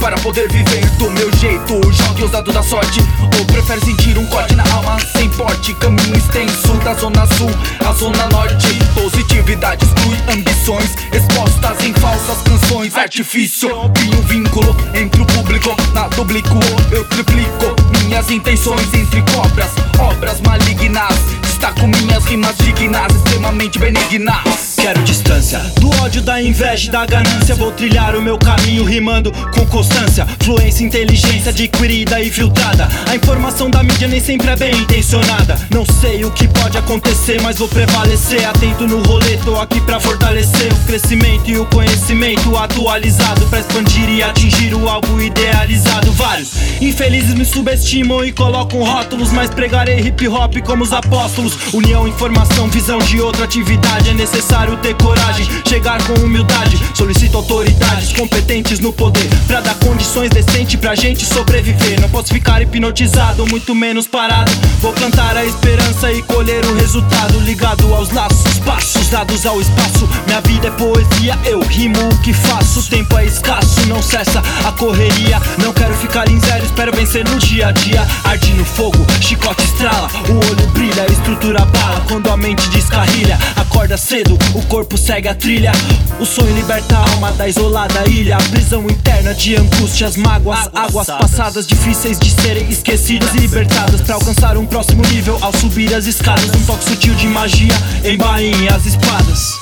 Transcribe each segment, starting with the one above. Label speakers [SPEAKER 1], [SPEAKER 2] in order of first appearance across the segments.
[SPEAKER 1] para poder viver do meu jeito. Jogue os dados da sorte, ou prefere sentir um corte na alma sem porte. Caminho extenso da zona sul à zona norte. Positividade exclui ambições expostas em falsas canções. Artifício, cria um vínculo entre o público. Na duplico, eu triplico minhas intenções entre cobras, obras malignas. Destaco minhas rimas dignas, extremamente benignas.
[SPEAKER 2] Quero distância do ódio, da inveja e da ganância. Vou trilhar o meu caminho rimando com constância. Fluência, inteligência adquirida e filtrada. A informação da mídia nem sempre é bem intencionada. Não sei o que pode acontecer, mas vou prevalecer. Atento no rolê, tô aqui pra fortalecer o crescimento e o conhecimento atualizado, pra expandir e atingir o algo idealizado. Vários infelizes me subestimam e colocam rótulos, mas pregarei hip hop como os apóstolos. União, informação, visão de outra atividade. É necessário ter coragem, chegar com humildade. Solicito autoridades competentes no poder, pra dar condições decentes pra gente sobreviver. Não posso ficar hipnotizado, muito menos parado. Vou plantar a esperança e colher o resultado. Ligado aos laços, passos dados ao espaço. Minha vida é poesia, eu rimo o que faço. O tempo é escasso, não cessa a correria. Não quero ficar em zero, espero vencer no dia a dia. Arde no fogo, chicote estrala, o olho brilha, a estrutura bala quando a mente descarrilha. Acorda cedo, o corpo segue a trilha. O sonho liberta a alma da isolada ilha. A prisão interna de angústias, mágoas, águas passadas difíceis de serem esquecidas e libertadas, pra alcançar um próximo nível ao subir as escadas. Um toque sutil de magia embainha as espadas.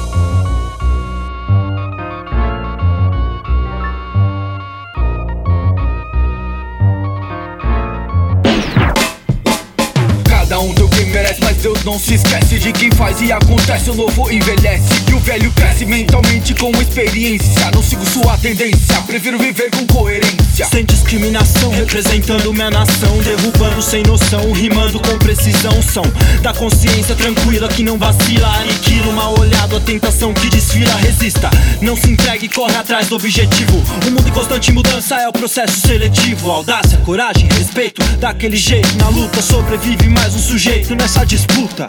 [SPEAKER 1] Cada um tem o que merece, mas Deus não se esquece de quem faz e acontece. O novo envelhece e o velho cresce mentalmente com experiência. Não sigo sua tendência, prefiro viver com coerência.
[SPEAKER 2] Sem discriminação, representando minha nação. Derrubando sem noção, rimando com precisão. Som da consciência tranquila que não vacila. Aniquila uma olhada, a tentação que desfila. Resista, não se entregue, corre atrás do objetivo. O mundo em constante mudança é o processo seletivo. Audácia, coragem, respeito, daquele jeito. Na luta sobrevive mais um sujeito nessa disputa.